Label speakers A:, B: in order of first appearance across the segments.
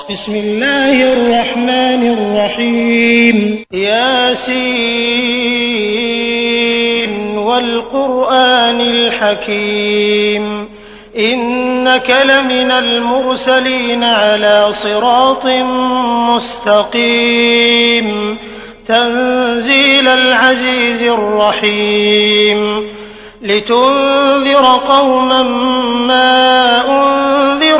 A: بسم الله الرحمن الرحيم ياسين والقرآن الحكيم إنك لمن المرسلين على صراط مستقيم تنزيل العزيز الرحيم لتنذر قوما ما أنذر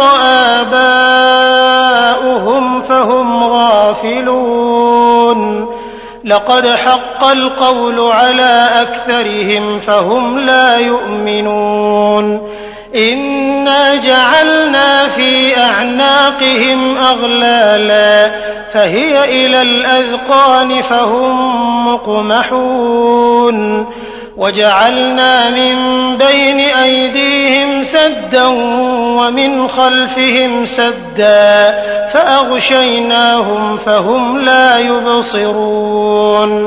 A: آباؤهم فهم غافلون لقد حق القول على أكثرهم فهم لا يؤمنون إنا جعلنا في أعناقهم أغلالا فهي إلى الأذقان فهم مقمحون وجعلنا من بين أيديهم سدا ومن خلفهم سدا فأغشيناهم فهم لا يبصرون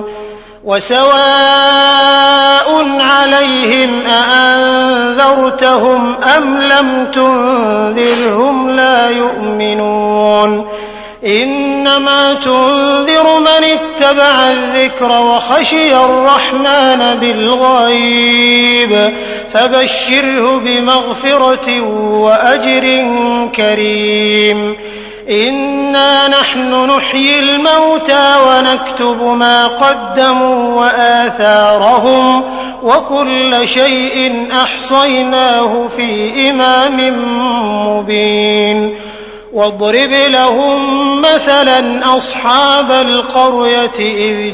A: وسواء عليهم أأنذرتهم أم لم تنذرهم لا يؤمنون إنما تنذر من اتبع الذكر وخشي الرحمن بالغيب فبشره بمغفرة وأجر كريم إنا نحن نحيي الموتى ونكتب ما قدموا وآثارهم وكل شيء أحصيناه في إمام مبين واضرب لهم مثلا أصحاب القرية إذ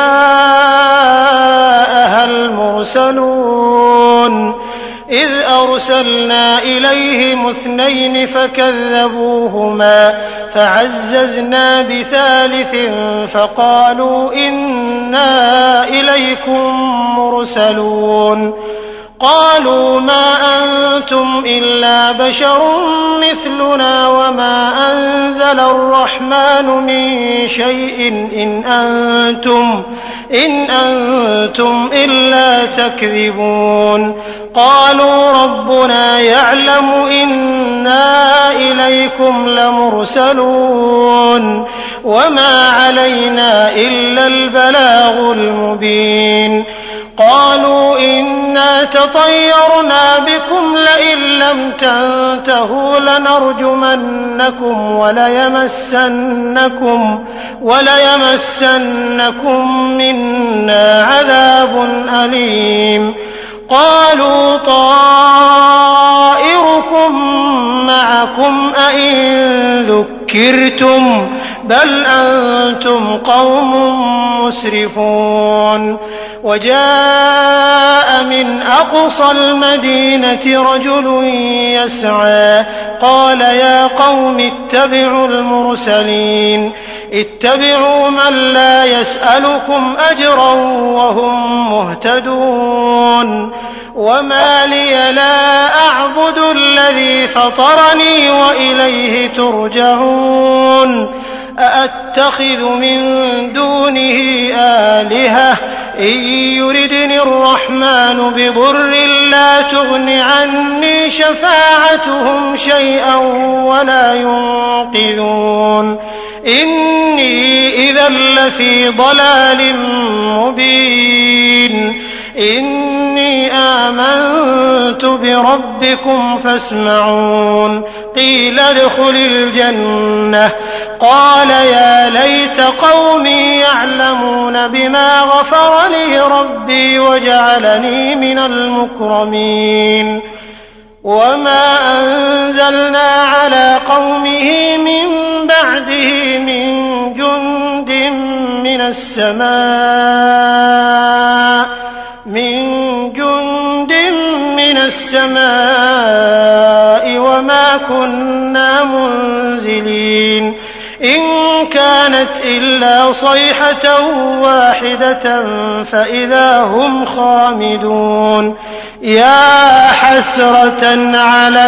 A: جاءها المرسلون إذ أرسلنا إليهم 2 فكذبوهما فعززنا بثالث فقالوا إنا إليكم مرسلون قالوا ما أنتم إلا بشر مثلنا وما أنزل الرحمن من شيء إن أنتم إلا تكذبون قالوا ربنا يعلم إنا إليكم لمرسلون وما علينا إلا البلاغ المبين قالوا إنا تطيرنا بكم لئن لم تنتهوا لنرجمنكم وليمسنكم منا عذاب أليم قالوا طائركم معكم أئن ذكرتم بل أنتم قوم مسرفون وجاء من أقصى المدينة رجل يسعى قال يا قوم اتبعوا المرسلين اتبعوا من لا يسألكم أجرا وهم مهتدون وما لي لا أعبد الذي فطرني وإليه ترجعون أأتخذ من دونه آلهة إن يردني الرحمن بضر لا تغن عني شفاعتهم شيئا ولا ينقذون إني إذا لفي ضلال مبين إني آمنت بربكم فاسمعون قيل ادخل الجنة قال يا ليت قومي يعلمون بما غفر لي ربي وجعلني من المكرمين وما أنزلنا على قومه من بعده من جند من السماء وما كنا منزلين إن كانت إلا صيحة واحدة فإذا هم خامدون يا حسرة على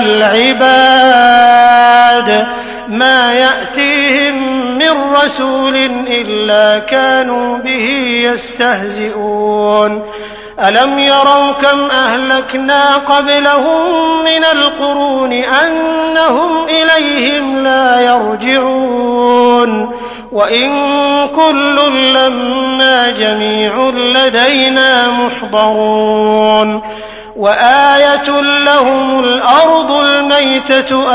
A: العباد ما يأتيهم من رسول إلا كانوا به يستهزئون ألم يروا كم أهلكنا قبلهم من القرون أنهم إليهم لا يرجعون وإن كل لما جميع لدينا محضرون وآية لهم الأرض الميتة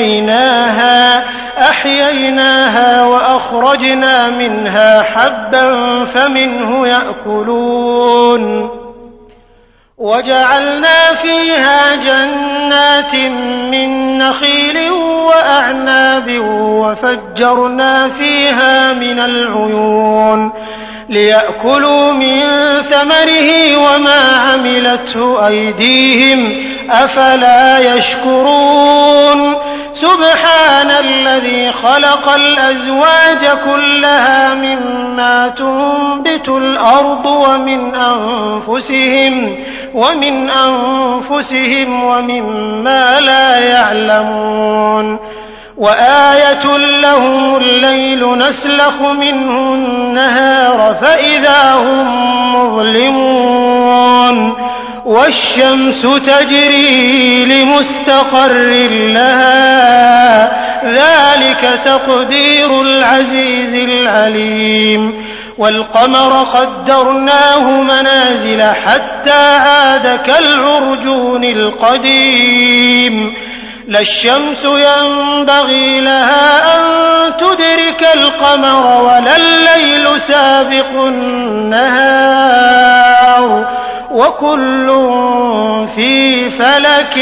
A: أحييناها وأخرجنا منها حبا فمنه يأكلون وجعلنا فيها جنات من نخيل وأعناب وفجرنا فيها من العيون ليأكلوا من ثمره وما عملته أيديهم أفلا يشكرون سبحان الذي خلق الأزواج كلها مما تنبت الأرض ومن أنفسهم ومما لا يعلمون وآية لهم الليل نسلخ منه النهار فإذا هم مظلمون والشمس تجري لمستقر لها ذلك تقدير العزيز العليم والقمر قدرناه منازل حتى عاد كالعرجون القديم لا الشمس ينبغي لها أن تدرك القمر ولا الليل سابق النهار وكل في فلك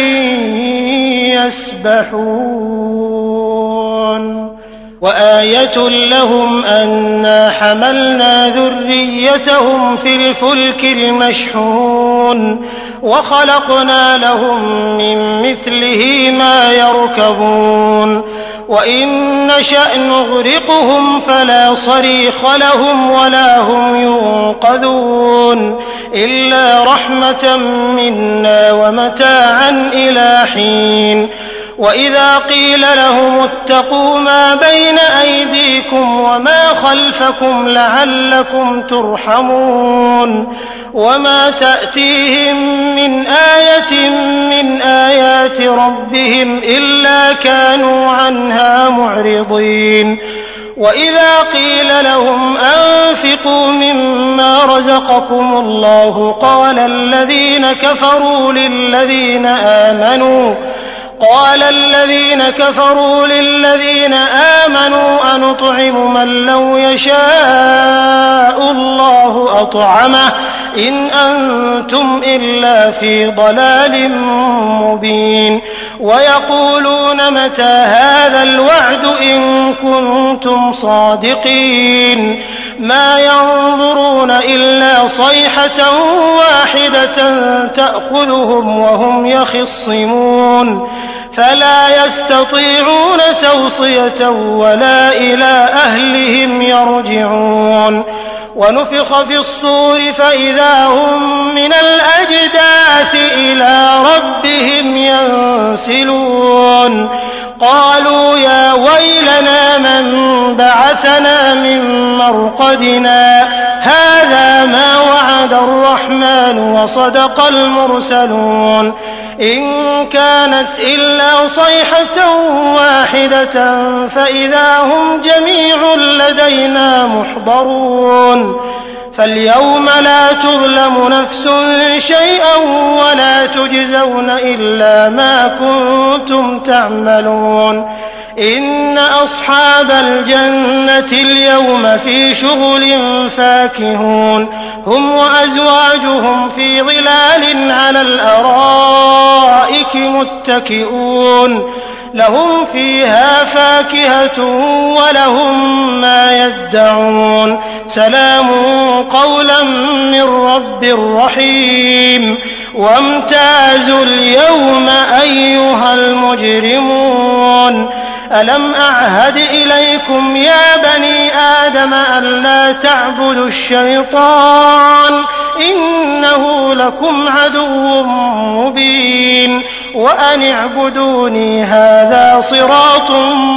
A: يسبحون وآية لهم أنا حملنا ذريتهم في الفلك المشحون وخلقنا لهم من مثله ما يركبون وإن نشأ نغرقهم فلا صريخ لهم ولا هم ينقذون إلا رحمة منا ومتاعا إلى حين وإذا قيل لهم اتقوا ما بين أيديكم وما خلفكم لعلكم ترحمون وما تأتيهم من آية من آيات ربهم إلا كانوا عنها معرضين وإذا قيل لهم أنفقوا مما رزقكم الله قال الذين كفروا للذين آمنوا أنطعم من لو يشاء الله أطعمه إن أنتم إلا في ضلال مبين ويقولون متى هذا الوعد إن كنتم صادقين ما ينظرون إلا صيحة واحدة تأخذهم وهم يخصمون فلا يستطيعون توصية ولا إلى أهلهم يرجعون ونفخ في الصور فإذا هم من الأجداث إلى ربهم ينسلون قالوا يا ويلنا من بعثنا من مرقدنا هذا ما وعد الرحمن وصدق المرسلون إن كانت إلا صيحة واحدة فإذا هم جميع لدينا محضرون فاليوم لا تظلم نفس شيئا ولا تجزون إلا ما كنتم تعملون إن أصحاب الجنة اليوم في شغل فاكهون هم وأزواجهم في ظلال على الأرائك متكئون لهم فيها فاكهة ولهم ما يدعون سلام قولا من رب رحيم وامتازوا اليوم أيها المجرمون ألم أعهد إليكم يا بني آدم ألا تعبدوا الشيطان إنه لكم عدو مبين وأن اعبدوني هذا صراط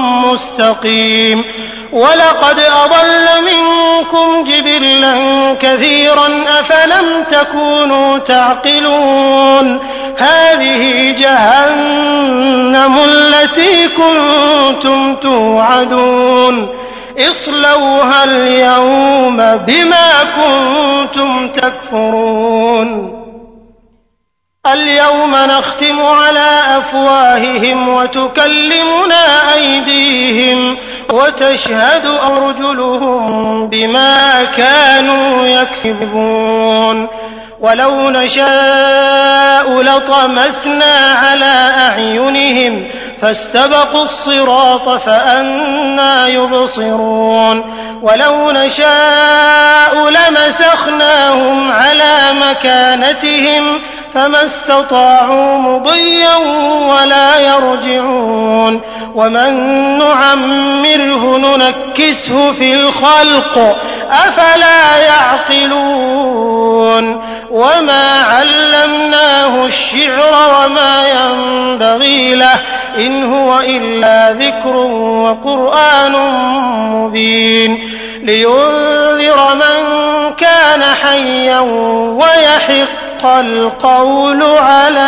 A: مستقيم ولقد أضل منكم جبلا كثيرا أفلم تكونوا تعقلون هذه جهنم التي كنتم توعدون اصلوها اليوم بما كنتم تكفرون اليوم نختم على أفواههم وتكلمنا أيديهم وتشهد أرجلهم بما كانوا يكسبون ولو نشاء لطمسنا على أعينهم فاستبقوا الصراط فأنى يبصرون ولو نشاء لمسخناهم على مكانتهم فما استطاعوا مضيا ولا يرجعون ومن نعمره ننكسه في الخلق أفلا يعقلون وما علمناه الشعر وما ينبغي له إن هو إلا ذكر وقرآن مبين لينذر من كان حيا ويحق القول على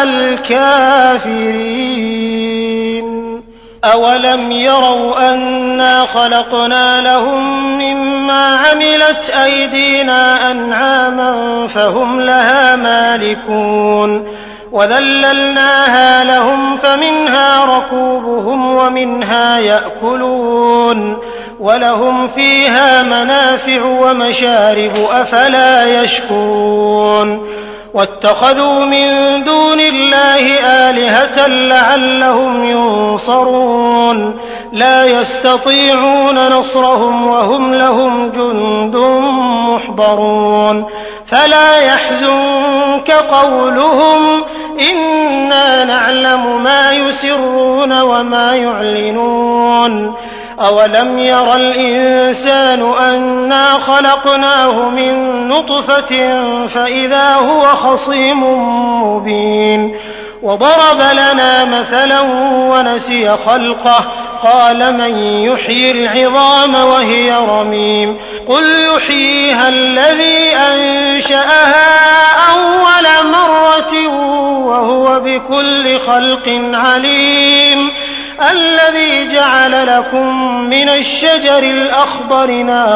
A: الكافرين أولم يروا أنا خلقنا لهم مما عملت أيدينا أنعاما فهم لها مالكون وذللناها لهم فمنها ركوبهم ومنها يأكلون ولهم فيها منافع ومشارب أفلا يشكرون واتخذوا من دون الله آلهة لعلهم ينصرون لا يستطيعون نصرهم وهم لهم جند محضرون فلا يحزنك قولهم إنا نعلم ما يسرون وما يعلنون أولم ير الإنسان أنا خلقناه من نطفة فإذا هو خصيم مبين وضرب لنا مثلا ونسي خلقه قال من يحيي العظام وهي رميم قل يحييها الذي أنشأها أول مرة وهو بكل خلق عليم الذي جعل لكم من الشجر الأخضر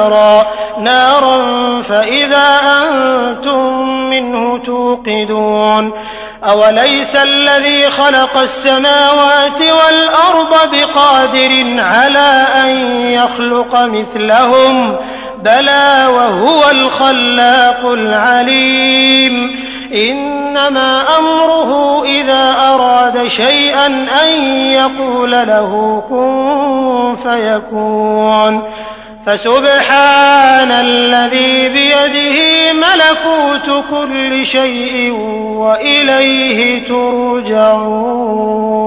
A: نارا فإذا أنتم منه توقدون أوليس الذي خلق السماوات والأرض بقادر على أن يخلق مثلهم بلى وهو الخلاق العليم إنما أمره إذا أراد شيئا أن يقول له كن فيكون فسبحان الذي بيده ملكوت كل شيء وإليه ترجعون